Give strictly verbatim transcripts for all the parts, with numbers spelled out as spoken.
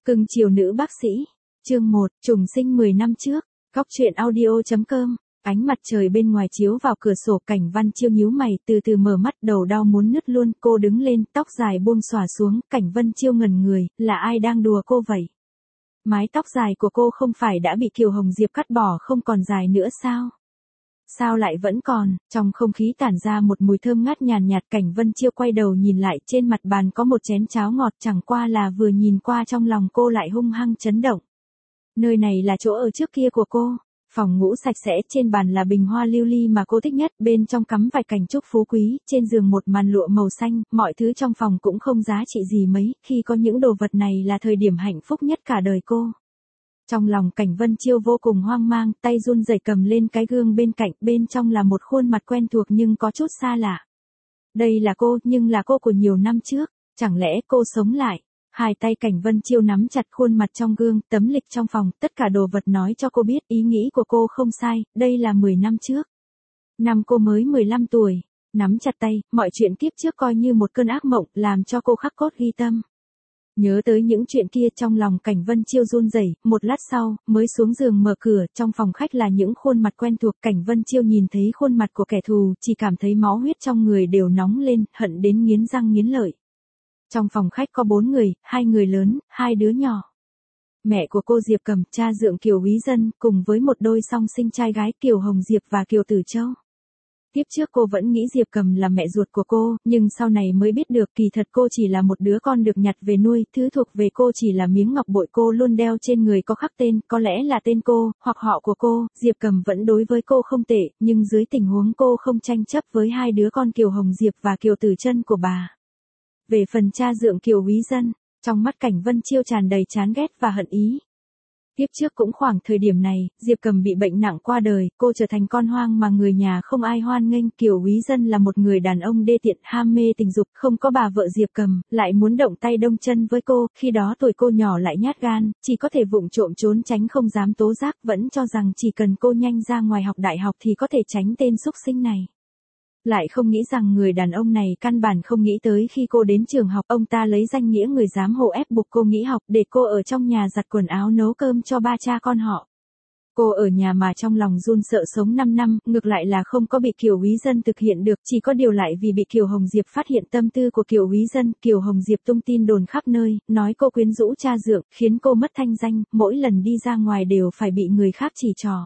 Cưng chiều nữ bác sĩ. Chương một, trùng sinh mười năm trước. Góc truyện audio.com. Ánh mặt trời bên ngoài chiếu vào cửa sổ, Cảnh Văn Chiêu nhíu mày, từ từ mở mắt, đầu đau muốn nứt luôn, cô đứng lên, tóc dài buông xõa xuống, Cảnh Văn Chiêu ngẩn người, là ai đang đùa cô vậy? Mái tóc dài của cô không phải đã bị Kiều Hồng Diệp cắt bỏ không còn dài nữa sao? Sao lại vẫn còn? Trong không khí tản ra một mùi thơm ngát nhàn nhạt, Cảnh Văn Chiêu quay đầu nhìn lại, trên mặt bàn có một chén cháo ngọt, chẳng qua là vừa nhìn qua trong lòng cô lại hung hăng chấn động. Nơi này là chỗ ở trước kia của cô. Phòng ngủ sạch sẽ, trên bàn là bình hoa lưu ly mà cô thích nhất, bên trong cắm vài cành trúc phú quý, trên giường một màn lụa màu xanh, mọi thứ trong phòng cũng không giá trị gì mấy, khi có những đồ vật này là thời điểm hạnh phúc nhất cả đời cô. Trong lòng Cảnh Văn Chiêu vô cùng hoang mang, tay run rẩy cầm lên cái gương bên cạnh, bên trong là một khuôn mặt quen thuộc nhưng có chút xa lạ. Đây là cô, nhưng là cô của nhiều năm trước, chẳng lẽ cô sống lại? Hai tay Cảnh Văn Chiêu nắm chặt khuôn mặt trong gương, tấm lịch trong phòng, tất cả đồ vật nói cho cô biết ý nghĩ của cô không sai, đây là mười năm trước. Năm cô mới mười lăm tuổi, nắm chặt tay, mọi chuyện kiếp trước coi như một cơn ác mộng, làm cho cô khắc cốt ghi tâm. Nhớ tới những chuyện kia, trong lòng Cảnh Văn Chiêu run rẩy, một lát sau, mới xuống giường mở cửa, trong phòng khách là những khuôn mặt quen thuộc, Cảnh Văn Chiêu nhìn thấy khuôn mặt của kẻ thù, chỉ cảm thấy máu huyết trong người đều nóng lên, hận đến nghiến răng nghiến lợi. Trong phòng khách có bốn người, hai người lớn, hai đứa nhỏ. Mẹ của cô Diệp Cầm, cha dượng Kiều Úy Dân, cùng với một đôi song sinh trai gái Kiều Hồng Diệp và Kiều Tử Châu. Tiếp trước cô vẫn nghĩ Diệp Cầm là mẹ ruột của cô, nhưng sau này mới biết được kỳ thật cô chỉ là một đứa con được nhặt về nuôi, thứ thuộc về cô chỉ là miếng ngọc bội cô luôn đeo trên người có khắc tên, có lẽ là tên cô, hoặc họ của cô. Diệp Cầm vẫn đối với cô không tệ, nhưng dưới tình huống cô không tranh chấp với hai đứa con Kiều Hồng Diệp và Kiều Tử Chân của bà. Về phần cha dượng Kiều Úy Dân, trong mắt Cảnh Văn Chiêu tràn đầy chán ghét và hận ý. Tiếp trước cũng khoảng thời điểm này, Diệp Cầm bị bệnh nặng qua đời, cô trở thành con hoang mà người nhà không ai hoan nghênh. Kiều Úy Dân là một người đàn ông đê tiện, ham mê tình dục, không có bà vợ Diệp Cầm, lại muốn động tay động chân với cô, khi đó tuổi cô nhỏ lại nhát gan, chỉ có thể vụng trộm trốn tránh không dám tố giác, vẫn cho rằng chỉ cần cô nhanh ra ngoài học đại học thì có thể tránh tên xúc sinh này. Lại không nghĩ rằng người đàn ông này căn bản không nghĩ tới khi cô đến trường học, ông ta lấy danh nghĩa người giám hộ ép buộc cô nghỉ học để cô ở trong nhà giặt quần áo nấu cơm cho ba cha con họ. Cô ở nhà mà trong lòng run sợ sống năm năm, ngược lại là không có bị Kiều Úy Dân thực hiện được, chỉ có điều lại vì bị Kiều Hồng Diệp phát hiện tâm tư của Kiều Úy Dân, Kiều Hồng Diệp tung tin đồn khắp nơi, nói cô quyến rũ cha dượng, khiến cô mất thanh danh, mỗi lần đi ra ngoài đều phải bị người khác chỉ trỏ.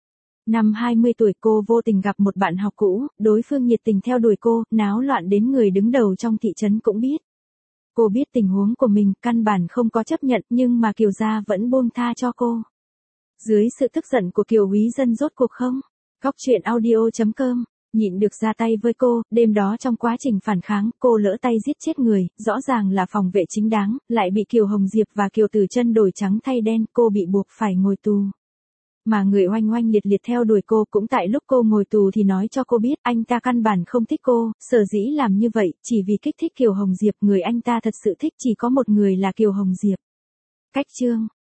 Năm hai mươi tuổi cô vô tình gặp một bạn học cũ, đối phương nhiệt tình theo đuổi cô, náo loạn đến người đứng đầu trong thị trấn cũng biết. Cô biết tình huống của mình, căn bản không có chấp nhận, nhưng mà Kiều gia vẫn buông tha cho cô. Dưới sự tức giận của Kiều Úy Dân rốt cuộc không? Góc truyện audio.com. Nhịn được ra tay với cô, đêm đó trong quá trình phản kháng, cô lỡ tay giết chết người, rõ ràng là phòng vệ chính đáng, lại bị Kiều Hồng Diệp và Kiều Tử Chân đổi trắng thay đen, cô bị buộc phải ngồi tù. Mà người oanh oanh liệt liệt theo đuổi cô cũng tại lúc cô ngồi tù thì nói cho cô biết anh ta căn bản không thích cô, sở dĩ làm như vậy, chỉ vì kích thích Kiều Hồng Diệp, người anh ta thật sự thích chỉ có một người là Kiều Hồng Diệp. Cách chương.